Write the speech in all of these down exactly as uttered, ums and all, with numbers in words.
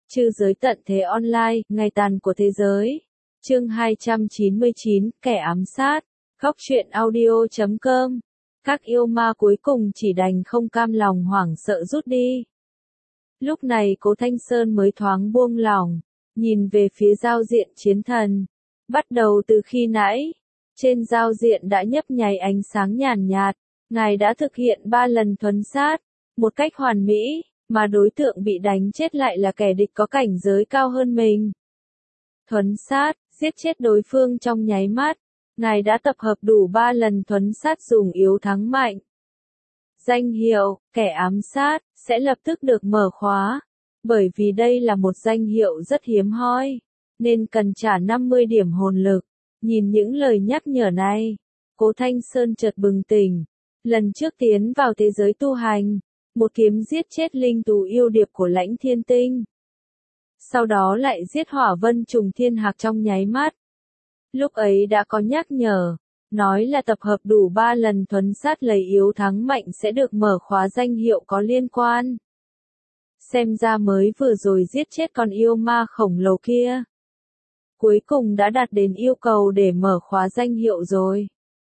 Trư giới tận thế online, ngày tàn của thế giới. Chương hai trăm chín mươi chín, kẻ ám sát. Góc truyện audio chấm com. Các yêu ma cuối cùng chỉ đành không cam lòng hoảng sợ rút đi. Lúc này Cố Thanh Sơn mới thoáng buông lòng, nhìn về phía giao diện chiến thần. Bắt đầu từ khi nãy, trên giao diện đã nhấp nháy ánh sáng nhàn nhạt, ngài đã thực hiện ba lần thuấn sát, một cách hoàn mỹ, mà đối tượng bị đánh chết lại là kẻ địch có cảnh giới cao hơn mình. Thuấn sát, giết chết đối phương trong nháy mắt, ngài đã tập hợp đủ ba lần thuấn sát dùng yếu thắng mạnh. Danh hiệu, kẻ ám sát, sẽ lập tức được mở khóa, bởi vì đây là một danh hiệu rất hiếm hoi, nên cần trả năm mươi điểm hồn lực. Nhìn những lời nhắc nhở này, Cố Thanh Sơn chợt bừng tỉnh. Lần trước tiến vào thế giới tu hành, một kiếm giết chết linh tù yêu điệp của Lãnh Thiên Tinh. Sau đó lại giết Hỏa Vân Trùng Thiên Hạc trong nháy mắt. Lúc ấy đã có nhắc nhở, nói là tập hợp đủ ba lần thuấn sát lấy yếu thắng mạnh sẽ được mở khóa danh hiệu có liên quan. Xem ra mới vừa rồi giết chết con yêu ma khổng lồ kia. Cuối cùng đã đạt đến yêu cầu để mở khóa danh hiệu rồi.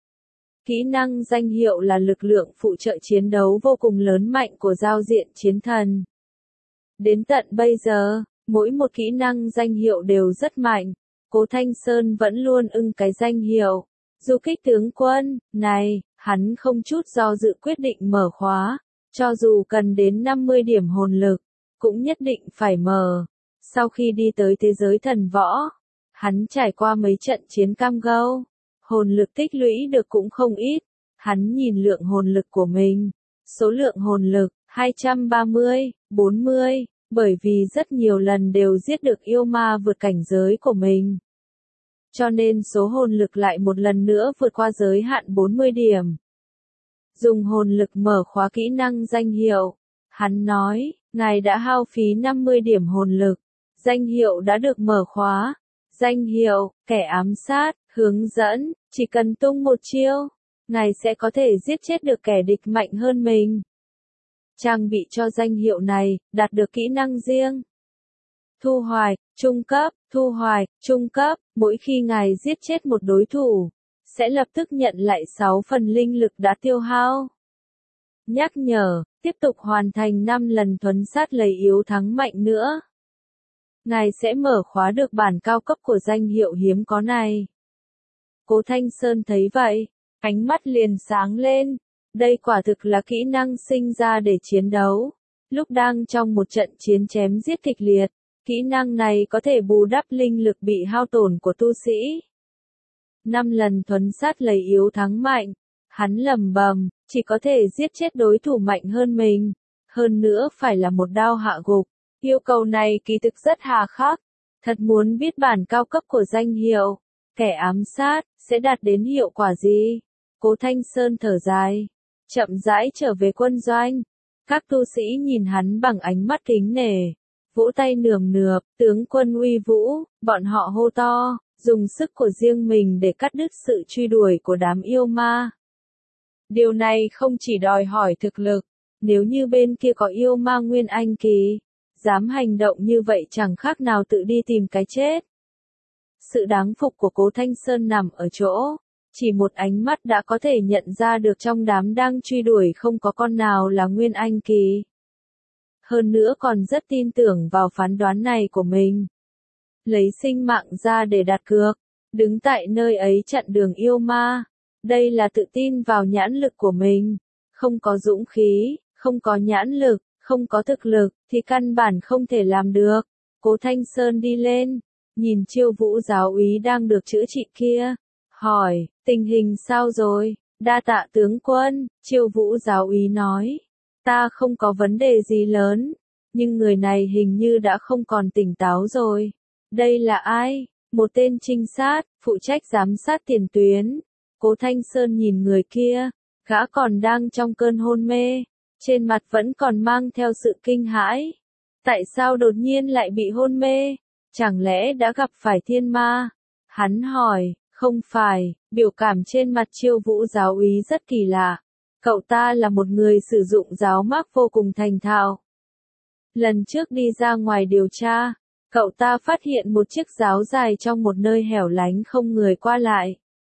Kỹ năng danh hiệu là lực lượng phụ trợ chiến đấu vô cùng lớn mạnh của giao diện chiến thần. Đến tận bây giờ, mỗi một kỹ năng danh hiệu đều rất mạnh. Cố Thanh Sơn vẫn luôn ưng cái danh hiệu Du Kích Tướng Quân này, hắn không chút do dự quyết định mở khóa, cho dù cần đến năm mươi điểm hồn lực, cũng nhất định phải mở. Sau khi đi tới thế giới thần võ, hắn trải qua mấy trận chiến cam go, hồn lực tích lũy được cũng không ít. Hắn nhìn lượng hồn lực của mình, số lượng hồn lực hai trăm ba mươi, bốn mươi, bởi vì rất nhiều lần đều giết được yêu ma vượt cảnh giới của mình. Cho nên số hồn lực lại một lần nữa vượt qua giới hạn bốn mươi điểm. Dùng hồn lực mở khóa kỹ năng danh hiệu, hắn nói, ngài đã hao phí năm mươi điểm hồn lực, danh hiệu đã được mở khóa. Danh hiệu, kẻ ám sát, hướng dẫn, chỉ cần tung một chiêu, ngài sẽ có thể giết chết được kẻ địch mạnh hơn mình. Trang bị cho danh hiệu này, đạt được kỹ năng riêng. Thu hoạch, trung cấp, thu hoạch, trung cấp, mỗi khi ngài giết chết một đối thủ, sẽ lập tức nhận lại sáu phần linh lực đã tiêu hao. Nhắc nhở, tiếp tục hoàn thành năm lần thuấn sát lấy yếu thắng mạnh nữa. Ngài sẽ mở khóa được bản cao cấp của danh hiệu hiếm có này. Cố Thanh Sơn thấy vậy, ánh mắt liền sáng lên. Đây quả thực là kỹ năng sinh ra để chiến đấu. Lúc đang trong một trận chiến chém giết kịch liệt, kỹ năng này có thể bù đắp linh lực bị hao tổn của tu sĩ. Năm lần thuấn sát lấy yếu thắng mạnh, hắn lầm bầm, chỉ có thể giết chết đối thủ mạnh hơn mình. Hơn nữa phải là một đao hạ gục. Yêu cầu này kỳ thực rất hà khắc. Thật muốn biết bản cao cấp của danh hiệu, kẻ ám sát, sẽ đạt đến hiệu quả gì? Cố Thanh Sơn thở dài, chậm rãi trở về quân doanh. Các tu sĩ nhìn hắn bằng ánh mắt kính nể, vỗ tay nườm nượp, tướng quân uy vũ, bọn họ hô to, dùng sức của riêng mình để cắt đứt sự truy đuổi của đám yêu ma. Điều này không chỉ đòi hỏi thực lực, nếu như bên kia có yêu ma nguyên anh kỳ, dám hành động như vậy chẳng khác nào tự đi tìm cái chết. Sự đáng phục của Cố Thanh Sơn nằm ở chỗ, chỉ một ánh mắt đã có thể nhận ra được trong đám đang truy đuổi không có con nào là nguyên anh kỳ. Hơn nữa còn rất tin tưởng vào phán đoán này của mình. Lấy sinh mạng ra để đặt cược, đứng tại nơi ấy chặn đường yêu ma. Đây là tự tin vào nhãn lực của mình. Không có dũng khí, không có nhãn lực, không có thực lực, thì căn bản không thể làm được. Cố Thanh Sơn đi lên, nhìn Chiêu Vũ giáo úy đang được chữa trị kia, hỏi, tình hình sao rồi? Đa tạ tướng quân, Chiêu Vũ giáo úy nói, ta không có vấn đề gì lớn, nhưng người này hình như đã không còn tỉnh táo rồi. Đây là ai? Một tên trinh sát, phụ trách giám sát tiền tuyến. Cố Thanh Sơn nhìn người kia, gã còn đang trong cơn hôn mê. Trên mặt vẫn còn mang theo sự kinh hãi. Tại sao đột nhiên lại bị hôn mê? Chẳng lẽ đã gặp phải thiên ma? Hắn hỏi, không phải, biểu cảm trên mặt Chiêu Vũ giáo úy rất kỳ lạ. Cậu ta là một người sử dụng giáo mác vô cùng thành thạo. Lần trước đi ra ngoài điều tra, cậu ta phát hiện một chiếc giáo dài trong một nơi hẻo lánh không người qua lại.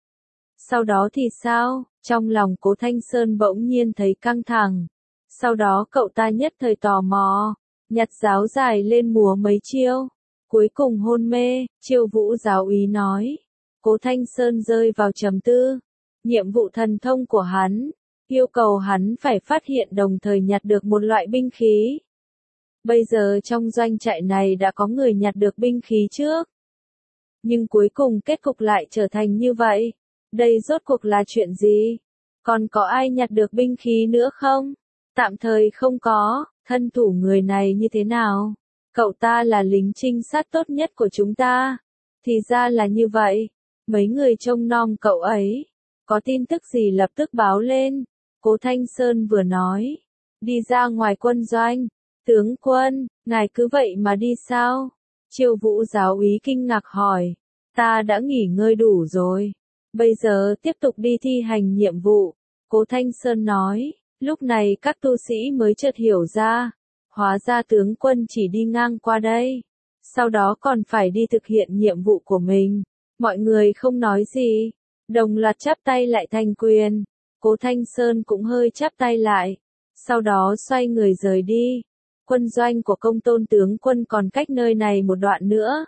Sau đó thì sao? Trong lòng Cố Thanh Sơn bỗng nhiên thấy căng thẳng. Sau đó cậu ta nhất thời tò mò, nhặt giáo dài lên múa mấy chiêu. Cuối cùng hôn mê, Chiêu Vũ giáo úy nói. Cố Thanh Sơn rơi vào trầm tư. Nhiệm vụ thần thông của hắn, yêu cầu hắn phải phát hiện đồng thời nhặt được một loại binh khí. Bây giờ trong doanh trại này đã có người nhặt được binh khí trước. Nhưng cuối cùng kết cục lại trở thành như vậy. Đây rốt cuộc là chuyện gì? Còn có ai nhặt được binh khí nữa không? Tạm thời không có, thân thủ người này như thế nào? Cậu ta là lính trinh sát tốt nhất của chúng ta. Thì ra là như vậy. Mấy người trông nom cậu ấy. Có tin tức gì lập tức báo lên. Cố Thanh Sơn vừa nói. Đi ra ngoài quân doanh. Tướng quân, ngài cứ vậy mà đi sao? Chiêu Vũ giáo úy kinh ngạc hỏi. Ta đã nghỉ ngơi đủ rồi. Bây giờ tiếp tục đi thi hành nhiệm vụ. Cố Thanh Sơn nói. Lúc này các tu sĩ mới chợt hiểu ra. Hóa ra tướng quân chỉ đi ngang qua đây. Sau đó còn phải đi thực hiện nhiệm vụ của mình. Mọi người không nói gì. Đồng loạt chắp tay lại thành quyền. Cố Thanh Sơn cũng hơi chắp tay lại. Sau đó xoay người rời đi. Quân doanh của Công Tôn tướng quân còn cách nơi này một đoạn nữa.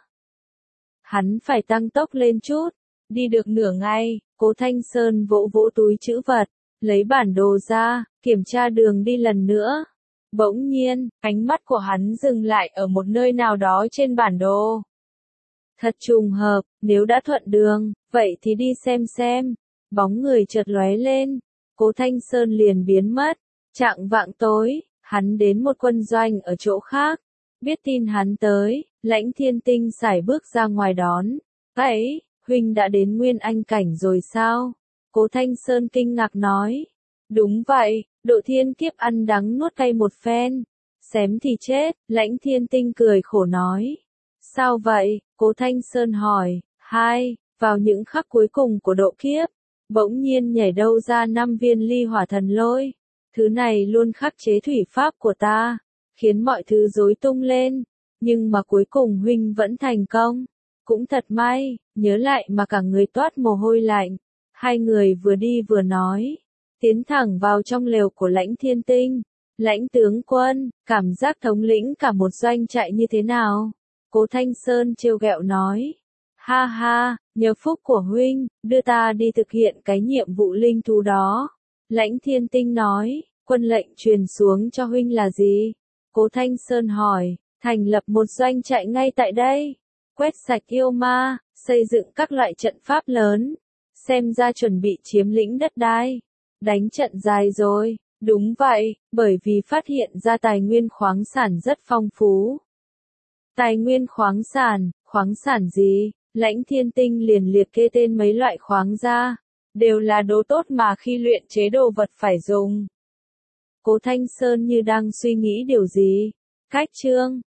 Hắn phải tăng tốc lên chút. Đi được nửa ngày, Cố Thanh Sơn vỗ vỗ túi trữ vật, lấy bản đồ ra, kiểm tra đường đi lần nữa. Bỗng nhiên, ánh mắt của hắn dừng lại ở một nơi nào đó trên bản đồ. Thật trùng hợp, nếu đã thuận đường, vậy thì đi xem xem. Bóng người chợt lóe lên, Cố Thanh Sơn liền biến mất. Chạng vạng tối, hắn đến một quân doanh ở chỗ khác. Biết tin hắn tới, Lãnh Thiên Tinh sải bước ra ngoài đón. Vậy, huynh đã đến Nguyên Anh cảnh rồi sao? Cố Thanh Sơn kinh ngạc nói. Đúng vậy, độ thiên kiếp ăn đắng nuốt cay một phen. Xém thì chết, Lãnh Thiên Tinh cười khổ nói. Sao vậy? Cố Thanh Sơn hỏi. Hai, vào những khắc cuối cùng của độ kiếp, bỗng nhiên nhảy đâu ra năm viên ly hỏa thần lôi. Thứ này luôn khắc chế thủy pháp của ta, khiến mọi thứ rối tung lên. Nhưng mà cuối cùng huynh vẫn thành công. Cũng thật may, nhớ lại mà cả người toát mồ hôi lạnh. Hai người vừa đi vừa nói. Tiến thẳng vào trong lều của Lãnh Thiên Tinh. Lãnh tướng quân, cảm giác thống lĩnh cả một doanh trại như thế nào? Cố Thanh Sơn trêu ghẹo nói. Ha ha, nhờ phúc của huynh, đưa ta đi thực hiện cái nhiệm vụ linh thú đó. Lãnh Thiên Tinh nói, quân lệnh truyền xuống cho huynh là gì? Cố Thanh Sơn hỏi, thành lập một doanh trại ngay tại đây. Quét sạch yêu ma, xây dựng các loại trận pháp lớn. Xem ra chuẩn bị chiếm lĩnh đất đai. Đánh trận dài rồi, đúng vậy, bởi vì phát hiện ra tài nguyên khoáng sản rất phong phú. Tài nguyên khoáng sản, khoáng sản gì? Lãnh Thiên Tinh liền liệt kê tên mấy loại khoáng ra. Đều là đồ tốt mà khi luyện chế đồ vật phải dùng. Cố Thanh Sơn như đang suy nghĩ điều gì. Cách chương